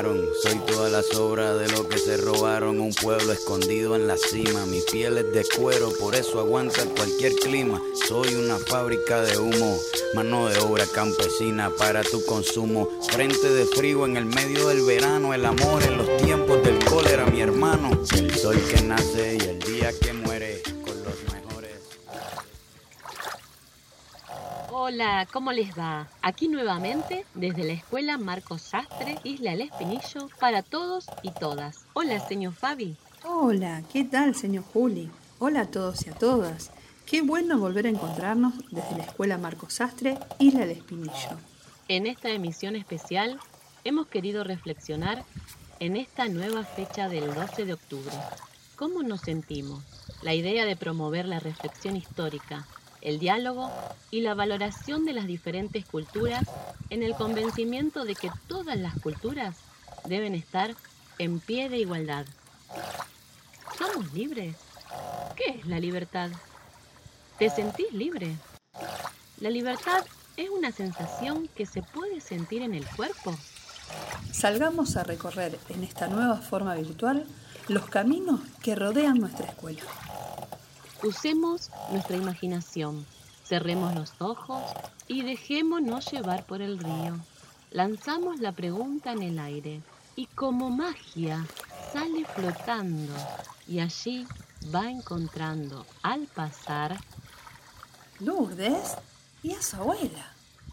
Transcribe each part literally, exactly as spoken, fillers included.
llegaron. Soy toda la sobra de lo que se robaron. Un pueblo escondido en la cima. Mi piel es de cuero, por eso aguanta cualquier clima. Soy una fábrica de humo, mano de obra campesina para tu consumo. Frente de frío en el medio del verano. El amor en los tiempos del cólera, mi hermano. El sol que nace y el día que muere. Hola, ¿cómo les va? Aquí nuevamente desde la Escuela Marcos Sastre, Isla El Espinillo, para todos y todas. Hola, señor Fabi. Hola, ¿qué tal, señor Juli? Hola a todos y a todas. Qué bueno volver a encontrarnos desde la Escuela Marcos Sastre, Isla El Espinillo. En esta emisión especial hemos querido reflexionar en esta nueva fecha del doce de octubre. ¿Cómo nos sentimos? La idea de promover la reflexión histórica, el diálogo y la valoración de las diferentes culturas en el convencimiento de que todas las culturas deben estar en pie de igualdad. ¿Somos libres? ¿Qué es la libertad? ¿Te sentís libre? La libertad es una sensación que se puede sentir en el cuerpo. Salgamos a recorrer en esta nueva forma virtual los caminos que rodean nuestra escuela. Usemos nuestra imaginación, cerremos los ojos y dejémonos llevar por el río. Lanzamos la pregunta en el aire y como magia sale flotando y allí va encontrando al pasar Lourdes y a su abuela.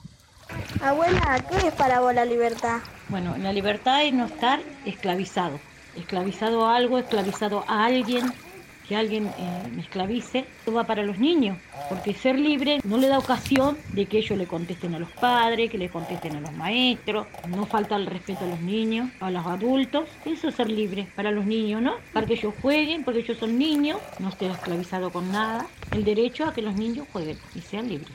Abuela, ¿qué es para vos la libertad? Bueno, la libertad es no estar esclavizado, esclavizado a algo, esclavizado a alguien, que alguien eh, me esclavice. Esto va para los niños, porque ser libre no le da ocasión de que ellos le contesten a los padres, que le contesten a los maestros, no falta el respeto a los niños, a los adultos. Eso es ser libre para los niños, ¿no? Para que ellos jueguen, porque ellos son niños, no estén esclavizados con nada. El derecho a que los niños jueguen y sean libres.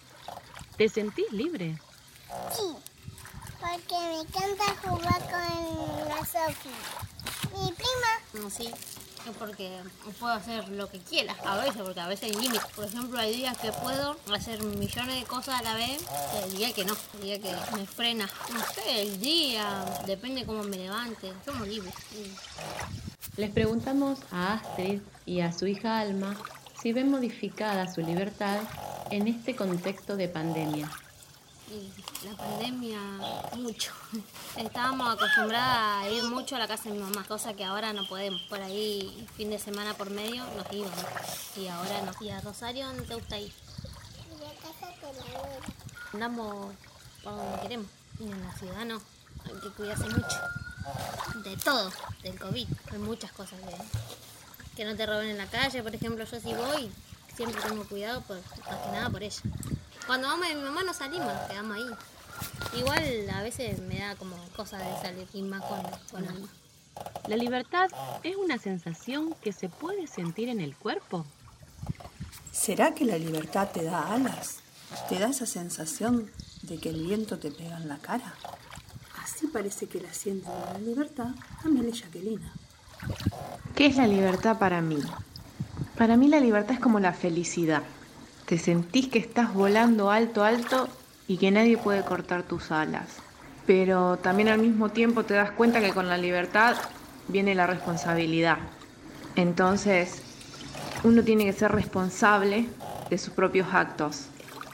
¿Te sentís libre? Sí, porque me encanta jugar con la Sofi. Mi prima. No, sí, es porque puedo hacer lo que quiera, a veces, porque a veces hay límites. Por ejemplo, hay días que puedo hacer millones de cosas a la vez, y el día que no, el día que me frena. No sé, el día, depende cómo me levante, somos libres. Sí. Les preguntamos a Astrid y a su hija Alma si ven modificada su libertad en este contexto de pandemia. Y la pandemia, mucho. Estábamos acostumbradas a ir mucho a la casa de mi mamá, cosa que ahora no podemos. Por ahí, fin de semana por medio, nos íbamos. Y ahora no. ¿Y a Rosario dónde te gusta ir? Y a casa de la abuela. Andamos por donde queremos. Y en la ciudad no. Hay que cuidarse mucho. De todo, del COVID. Hay muchas cosas de que no te roben en la calle. Por ejemplo, yo si voy, siempre tengo cuidado, por, más que nada por ella. Cuando vamos de mi mamá no salimos, nos quedamos ahí. Igual a veces me da como cosa de salir y más con, con Alma. ¿La libertad es una sensación que se puede sentir en el cuerpo? ¿Será que la libertad te da alas? ¿Te da esa sensación de que el viento te pega en la cara? Así parece que la siente la libertad Amelia y Jacquelina. ¿Qué es la libertad para mí? Para mí la libertad es como la felicidad. Te sentís que estás volando alto, alto y que nadie puede cortar tus alas. Pero también al mismo tiempo te das cuenta que con la libertad viene la responsabilidad. Entonces, uno tiene que ser responsable de sus propios actos.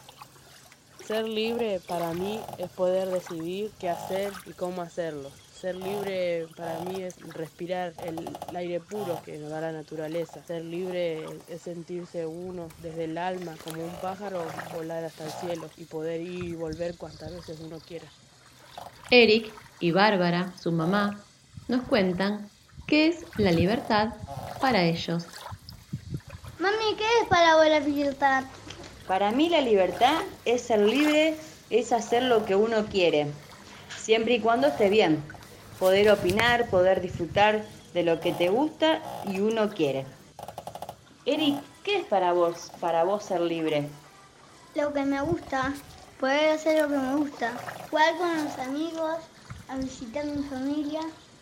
Ser libre para mí es poder decidir qué hacer y cómo hacerlo. Ser libre para mí es respirar el aire puro que nos da la naturaleza. Ser libre es sentirse uno desde el alma, como un pájaro, volar hasta el cielo y poder ir y volver cuantas veces uno quiera. Eric y Bárbara, su mamá, nos cuentan qué es la libertad para ellos. Mami, ¿qué es para vos la libertad? Para mí la libertad es ser libre, es hacer lo que uno quiere, siempre y cuando esté bien. Poder opinar, poder disfrutar de lo que te gusta y uno quiere. Eric, ¿qué es para vos, para vos ser libre? Lo que me gusta, poder hacer lo que me gusta, jugar con los amigos, a visitar a mi familia.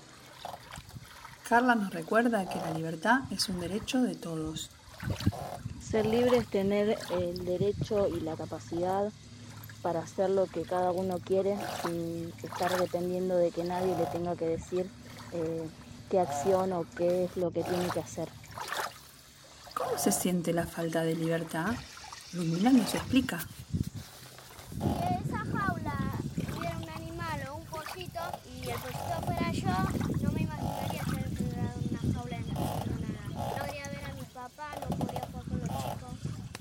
Carla nos recuerda que la libertad es un derecho de todos. Ser libre es tener el derecho y la capacidad para hacer lo que cada uno quiere sin estar dependiendo de que nadie le tenga que decir eh, qué acción o qué es lo que tiene que hacer. ¿Cómo se siente la falta de libertad? Ludmila nos explica. Si esa jaula tuviera un animal o un pollito y el pollito fuera yo, no me imaginaría ser encerrado en una jaula en la que no nada. No podría ver a mi papá, no podría jugar con los chicos,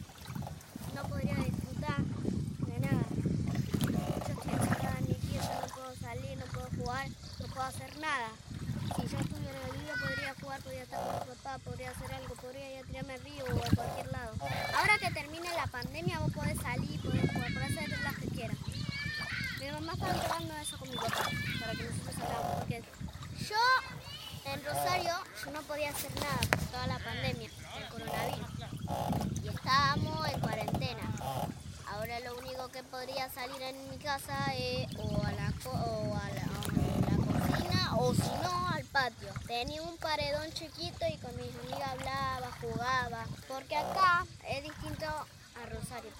no podría disfrutar de nada. Yo estoy encerrada en mi pieza, no puedo salir, no puedo jugar, no puedo hacer nada. Si yo estuviera libre podría jugar, podría estar con mi papá, podría hacer algo, podría ir a tirarme al río o a cualquier lado. Ahora que termine la pandemia vos podés salir, podés jugar, podés hacer las que quieras. Mi mamá está hablando eso con mi papá, para que nosotros salgamos, porque yo en Rosario yo no podía hacer nada por toda la pandemia del coronavirus y estábamos en cuarentena. Ahora lo único que podría salir en mi casa es o a la, co o a la, a la cocina o si no al patio. Tenía un paredón chiquito y con mis amigas hablaba, jugaba, porque acá es distinto a Rosario.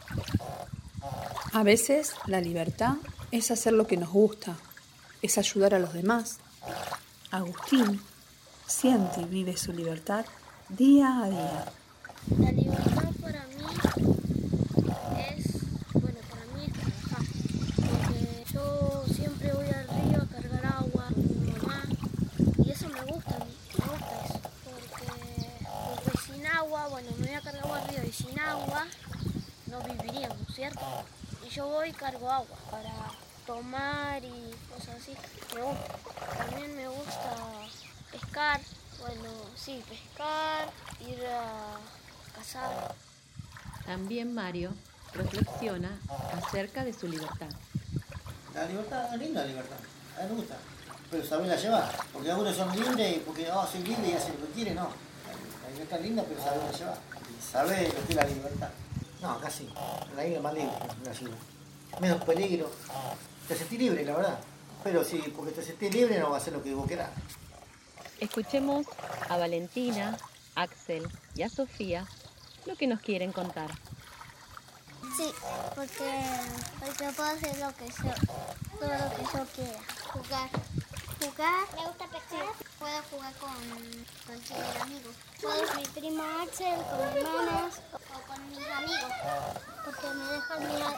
A veces la libertad es hacer lo que nos gusta, es ayudar a los demás. Agustín siente y vive su libertad día a día. La libertad para mí es, bueno, para mí es trabajar, porque yo siempre voy al río a cargar agua con mi mamá y eso me gusta, me gusta eso, porque, porque sin agua, bueno, me voy a cargar agua al río y sin agua no viviríamos, ¿cierto? Y yo voy y cargo agua para tomar y cosas así, me gusta. También me gusta pescar, bueno, sí, pescar, ir a cazar. También Mario reflexiona acerca de su libertad. La libertad es linda, la libertad, a mí me gusta, pero saberla llevar, porque algunos son libres y porque oh, soy libre y hacen lo que quiere, no. La libertad es linda, pero saberla llevar, y saber lo que es la libertad. No, acá sí, en la isla es más libre, en la ciudad. Menos peligro, te sentís libre, la verdad, pero sí, porque te sentís libre no vas a hacer lo que vos querás. Escuchemos a Valentina, Axel y a Sofía lo que nos quieren contar. Sí, porque, porque puedo hacer lo que yo, todo lo que yo quiera. Jugar. Jugar. Me gusta pescar. Sí. Puedo jugar con, con chicos amigos. Puedo con mi primo Axel, con mis hermanos o con mis amigos. Porque me dejan mirar.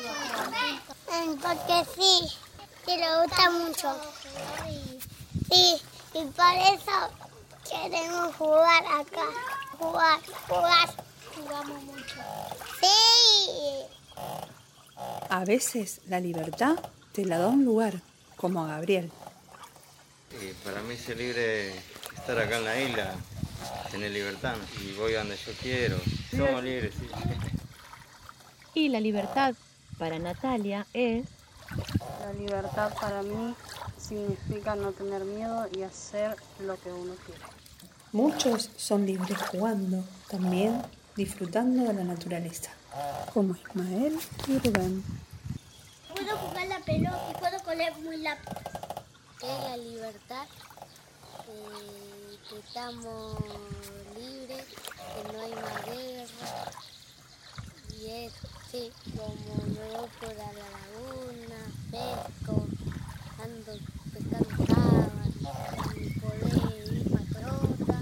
Porque sí, que le gusta mucho. Sí, y por eso queremos jugar acá. Jugar, jugar. Jugamos mucho. ¡Sí! A veces la libertad te la da un lugar, como a Gabriel. Y para mí ser libre es estar acá en la isla, tener libertad y voy a donde yo quiero. Somos libres, sí. Y la libertad para Natalia es... La libertad para mí significa no tener miedo y hacer lo que uno quiere. Muchos son libres jugando, también disfrutando de la naturaleza, como Ismael y Rubén. Puedo jugar la pelota y puedo correr muy rápido. ¿Qué es la libertad? Eh, que estamos libres, que no hay más guerra. Y es, sí, como me voy por la laguna, pesco, ando pescando sábado, y poder ir para trota,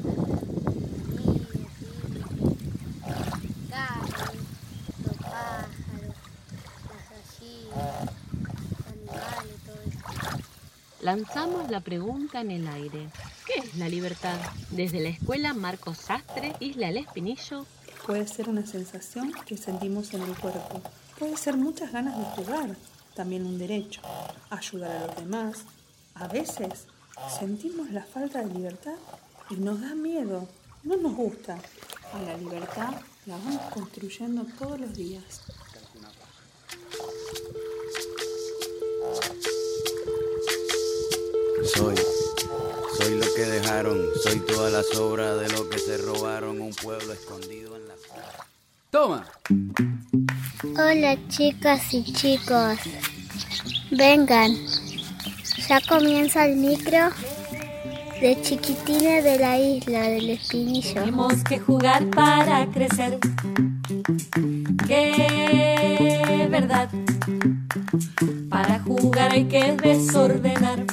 los pájaros, las gallinas, los animales, todo eso. Lanzamos la pregunta en el aire. ¿Qué es la libertad? Desde la escuela Marcos Sastre, Isla El Espinillo. Puede ser una sensación que sentimos en el cuerpo. Puede ser muchas ganas de jugar, también un derecho, ayudar a los demás. A veces sentimos la falta de libertad y nos da miedo, no nos gusta. A la libertad la vamos construyendo todos los días. Soy, soy lo que dejaron, soy toda la sobra de lo que se robaron, un pueblo escondido en la ciudad. ¡Toma! Hola chicas y chicos, vengan, ya comienza el micro de Chiquitines de la Isla del Espinillo. Tenemos que jugar para crecer, que verdad. jugar, hay que desordenar.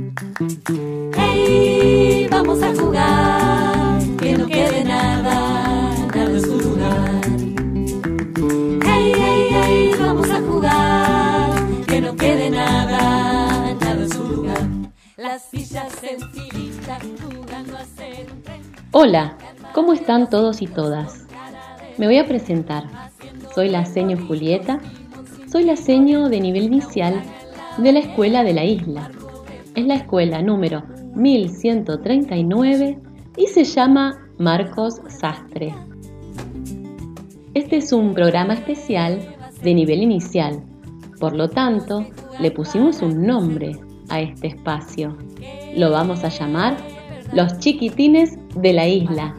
Hey, vamos a jugar, que no quede nada, nada en su lugar. Hey, hey, hey, vamos a jugar, que no quede nada, nada en su lugar. Las sillas en filita, jugando a ser un tren. Hola, ¿cómo están todos y todas? Me voy a presentar. Soy la seño Julieta. Soy la seño de nivel inicial de la Escuela de la Isla. Es la escuela número mil ciento treinta y nueve y se llama Marcos Sastre. Este es un programa especial de nivel inicial. Por lo tanto, le pusimos un nombre a este espacio. Lo vamos a llamar Los Chiquitines de la Isla.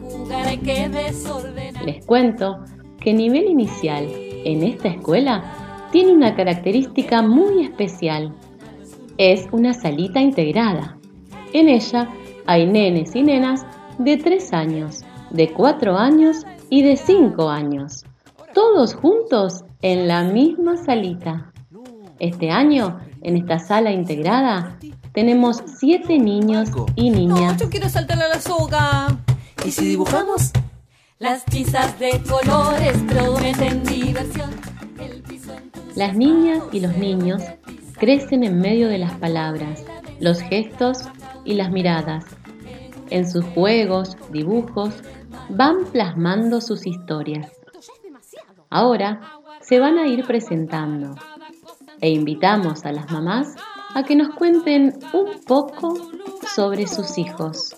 Les cuento que nivel inicial en esta escuela tiene una característica muy especial. Es una salita integrada. En ella hay nenes y nenas de tres años, de cuatro años y de cinco años. Todos juntos en la misma salita. Este año, en esta sala integrada, tenemos siete niños y niñas. No, yo quiero saltar a la soga. ¿Y si dibujamos? Las tizas de colores prometen diversión. Las niñas y los niños crecen en medio de las palabras, los gestos y las miradas. En sus juegos, dibujos, van plasmando sus historias. Ahora se van a ir presentando e invitamos a las mamás a que nos cuenten un poco sobre sus hijos.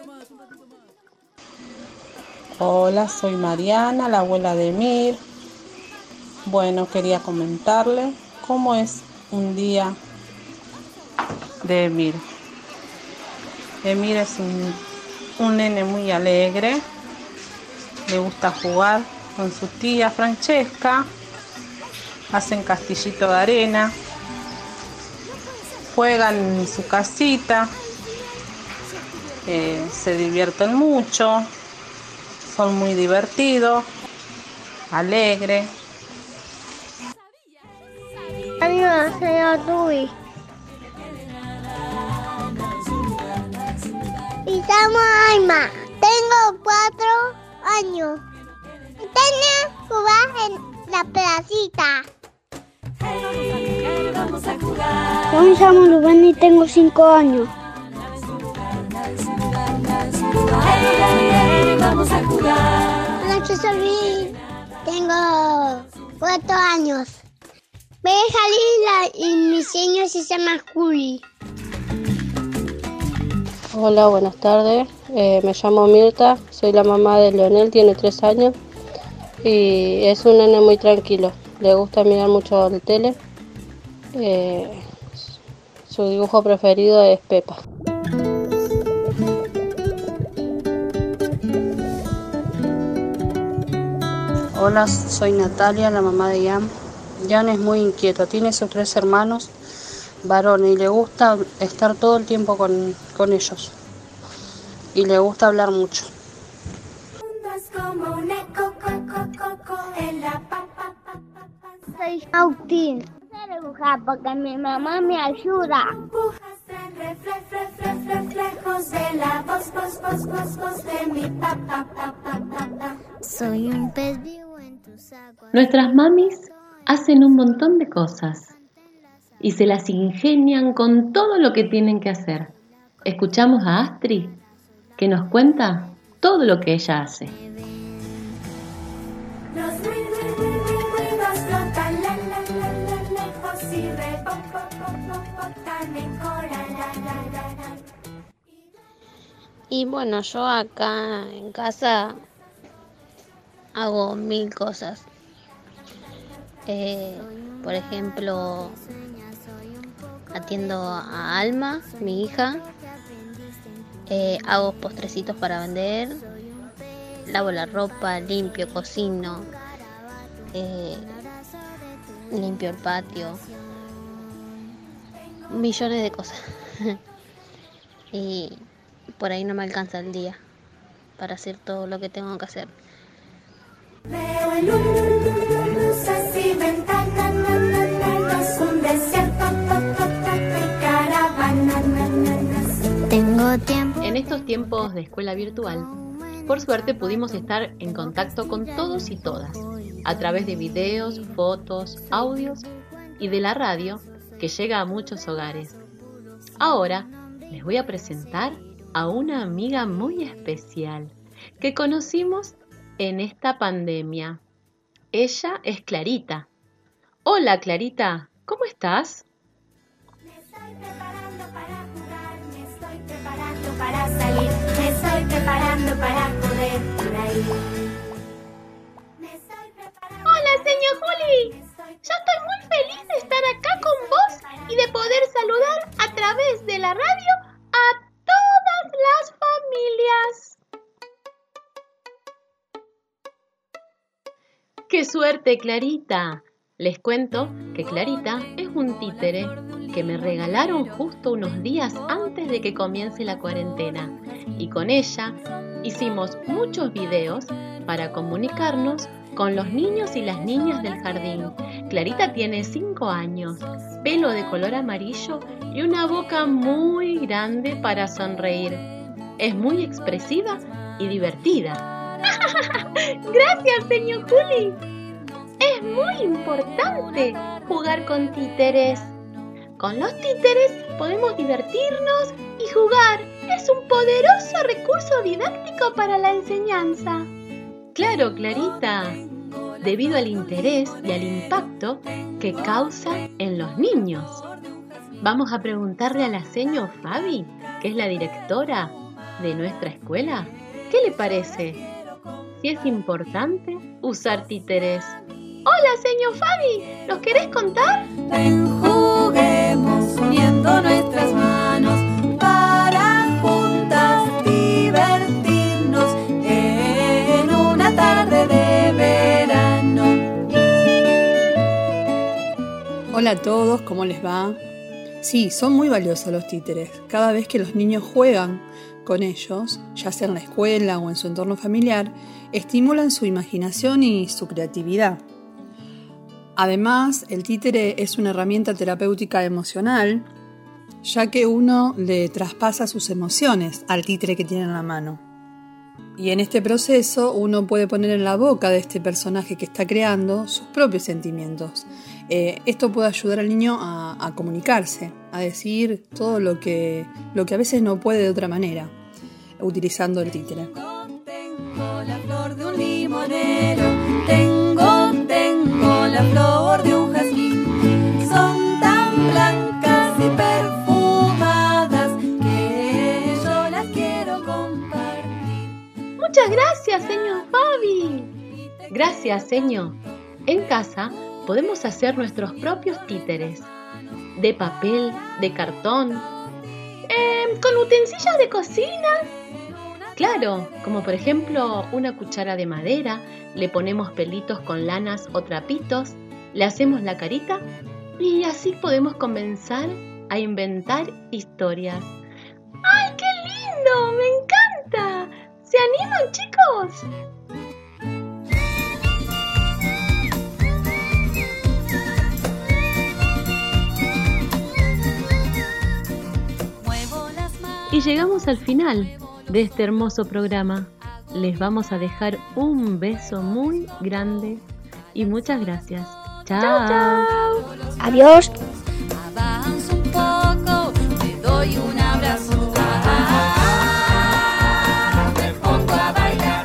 Hola, soy Mariana, la abuela de Emir. Bueno, quería comentarle cómo es un día de Emir. Emir es un, un nene muy alegre, le gusta jugar con su tía Francesca, hacen castillito de arena, juegan en su casita, eh, se divierten mucho, son muy divertidos, alegres. Adiós, señor Dewey. Y llamo Alma. Tengo cuatro años. Tengo jugar en la placita. Yo me llamo Lubén y tengo cinco años. Hola, yo soy. Tengo cuatro años. Voy a salir y mi señor se llama Juli. Hola, buenas tardes. Eh, me llamo Mirta, soy la mamá de Leonel, tiene tres años y es un nene muy tranquilo. Le gusta mirar mucho la tele. Eh, su dibujo preferido es Pepa. Hola, soy Natalia, la mamá de Ian. Ian es muy inquieto, tiene sus tres hermanos varones y le gusta estar todo el tiempo con, con ellos. Y le gusta hablar mucho. Soy Agustín. Sé dibujar porque mi mamá me ayuda. Soy un pez vivo en tu saco. Nuestras mamis hacen un montón de cosas y se las ingenian con todo lo que tienen que hacer. Escuchamos a Astrid, que nos cuenta todo lo que ella hace. Los ruidos flotan lejos y rebotan en coral. Y bueno, yo acá en casa hago mil cosas. Eh, por ejemplo, atiendo a Alma, mi hija. Eh, hago postrecitos para vender. Lavo la ropa, limpio, cocino. Eh, limpio el patio. Millones de cosas. Y por ahí no me alcanza el día para hacer todo lo que tengo que hacer. Veo luces y ventanas, es un desierto. tengo tiempo. En estos tiempos de escuela virtual, por suerte pudimos estar en contacto con todos y todas, a través de videos, fotos, audios y de la radio que llega a muchos hogares. Ahora les voy a presentar a una amiga muy especial que conocimos en esta pandemia. Ella es Clarita. Hola Clarita, ¿cómo estás? Me estoy preparando para jugar, me estoy preparando para salir, me estoy preparando para correr por ahí. Hola, señor Juli. Yo estoy muy feliz de estar acá con vos y de poder saludar a través de la radio a todas las familias. ¡Qué suerte, Clarita! Les cuento que Clarita es un títere que me regalaron justo unos días antes de que comience la cuarentena. Y con ella hicimos muchos videos para comunicarnos con los niños y las niñas del jardín. Clarita tiene cinco años, pelo de color amarillo y una boca muy grande para sonreír. Es muy expresiva y divertida. Gracias, señor Juli. Es muy importante jugar con títeres. Con los títeres podemos divertirnos y jugar. Es un poderoso recurso didáctico para la enseñanza. Claro, Clarita, debido al interés y al impacto que causa en los niños. Vamos a preguntarle a la seño Fabi, que es la directora de nuestra escuela, ¿qué le parece? Si es importante usar títeres. Hola, señor Fabi, ¿nos querés contar? Ven, juguemos uniendo nuestras manos para juntas divertirnos en una tarde de verano. Hola a todos, ¿cómo les va? Sí, son muy valiosos los títeres. Cada vez que los niños juegan con ellos, ya sea en la escuela o en su entorno familiar, estimulan su imaginación y su creatividad. Además, el títere es una herramienta terapéutica emocional, ya que uno le traspasa sus emociones al títere que tiene en la mano. Y en este proceso uno puede poner en la boca de este personaje que está creando sus propios sentimientos. Eh, esto puede ayudar al niño a, a comunicarse, a decir todo lo que, lo que a veces no puede de otra manera, utilizando el títere. Tengo la flor de un limonero, tengo, tengo la flor de un jazmín. Son tan blancas y perfumadas que yo las quiero compartir. Muchas gracias, señor Fabi. Gracias, señor. En casa podemos hacer nuestros propios títeres, de papel, de cartón, eh, con utensilios de cocina. Claro, como por ejemplo una cuchara de madera, le ponemos pelitos con lanas o trapitos, le hacemos la carita y así podemos comenzar a inventar historias. ¡Ay, qué lindo! ¡Me encanta! ¿Se animan, chicos? Y llegamos al final de este hermoso programa. Les vamos a dejar un beso muy grande y muchas gracias. Chao. Chao, chao. Adiós. Avanzo un poco, te doy un abrazo. Ah, me pongo a bailar,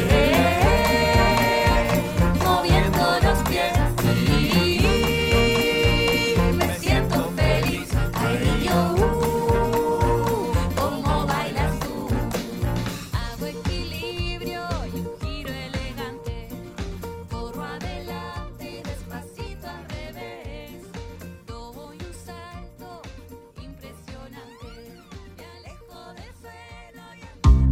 eh, moviendo los pies así. Me siento feliz. Ay, yo, uh, cómo bailas tú. Hago equilibrio y un giro elegante. Corro adelante y despacito al revés. Doy un salto impresionante. Me alejo del suelo y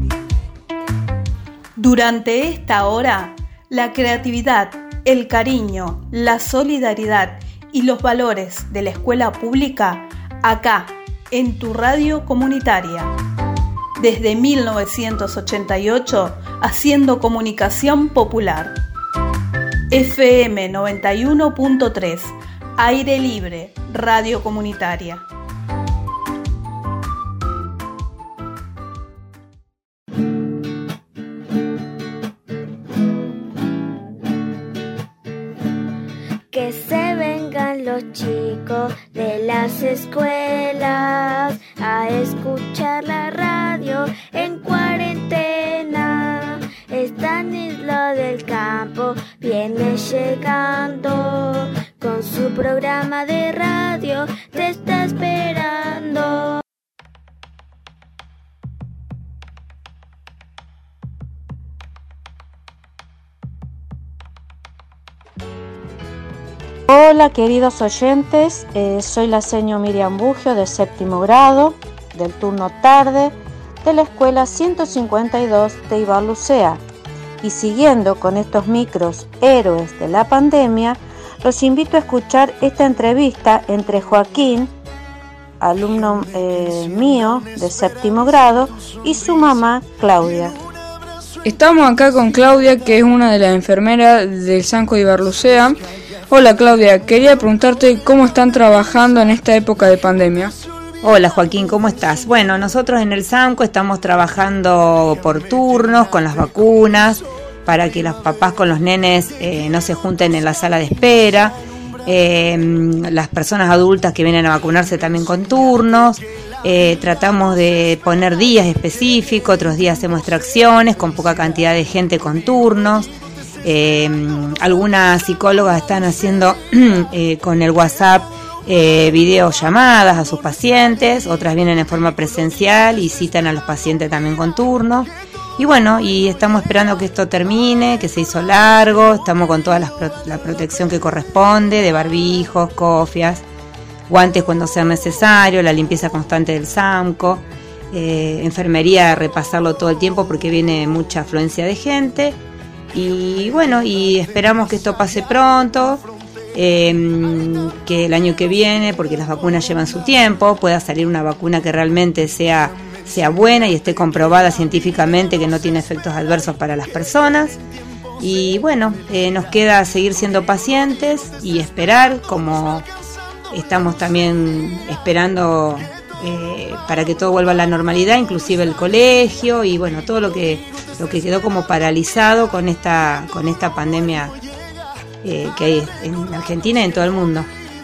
Durante esta hora, la creatividad, el cariño, la solidaridad y los valores de la escuela pública, acá, en tu radio comunitaria. Desde mil novecientos ochenta y ocho, haciendo comunicación popular. F M noventa y uno punto tres, Aire Libre, Radio Comunitaria. las escuelas a escuchar la radio en cuarentena. Están en lo del campo, viene llegando con su programa de radio, te está esperando. Hola queridos oyentes, eh, soy la seño Miriam Bugio de séptimo grado, del turno tarde, de la escuela ciento cincuenta y dos de Ibarlucea. Y siguiendo con estos micros héroes de la pandemia, los invito a escuchar esta entrevista entre Joaquín, alumno eh, mío de séptimo grado, y su mamá Claudia. Estamos acá con Claudia, que es una de las enfermeras del Sanco de Ibarlucea. Hola Claudia, quería preguntarte cómo están trabajando en esta época de pandemia. Hola Joaquín, ¿cómo estás? Bueno, nosotros en el SAMCO estamos trabajando por turnos con las vacunas para que los papás con los nenes eh, no se junten en la sala de espera, eh, las personas adultas que vienen a vacunarse también con turnos, eh, tratamos de poner días específicos, otros días hacemos extracciones con poca cantidad de gente con turnos. Eh, algunas psicólogas están haciendo eh, con el WhatsApp eh, videollamadas a sus pacientes, otras vienen en forma presencial y citan a los pacientes también con turno. Y bueno, y estamos esperando que esto termine, que se hizo largo, estamos con toda la, la protección que corresponde, de barbijos, cofias, guantes cuando sea necesario, la limpieza constante del SAMCO, eh, enfermería, repasarlo todo el tiempo porque viene mucha afluencia de gente. Y bueno, y esperamos que esto pase pronto, eh, que el año que viene, porque las vacunas llevan su tiempo, pueda salir una vacuna que realmente sea, sea buena y esté comprobada científicamente que no tiene efectos adversos para las personas. Y bueno, eh, nos queda seguir siendo pacientes y esperar, como estamos también esperando eh, para que todo vuelva a la normalidad, inclusive el colegio y bueno, todo lo que lo que quedó como paralizado con esta con esta pandemia eh, que hay en Argentina y en todo el mundo.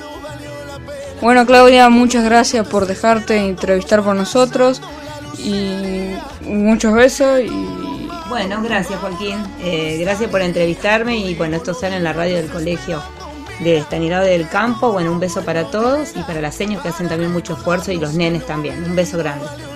Bueno Claudia, muchas gracias por dejarte entrevistar por nosotros y muchos besos. Y bueno, gracias Joaquín, eh, gracias por entrevistarme y bueno, esto sale en la radio del colegio de Estanislao del Campo. Bueno, un beso para todos y para las señas que hacen también mucho esfuerzo y los nenes también, un beso grande.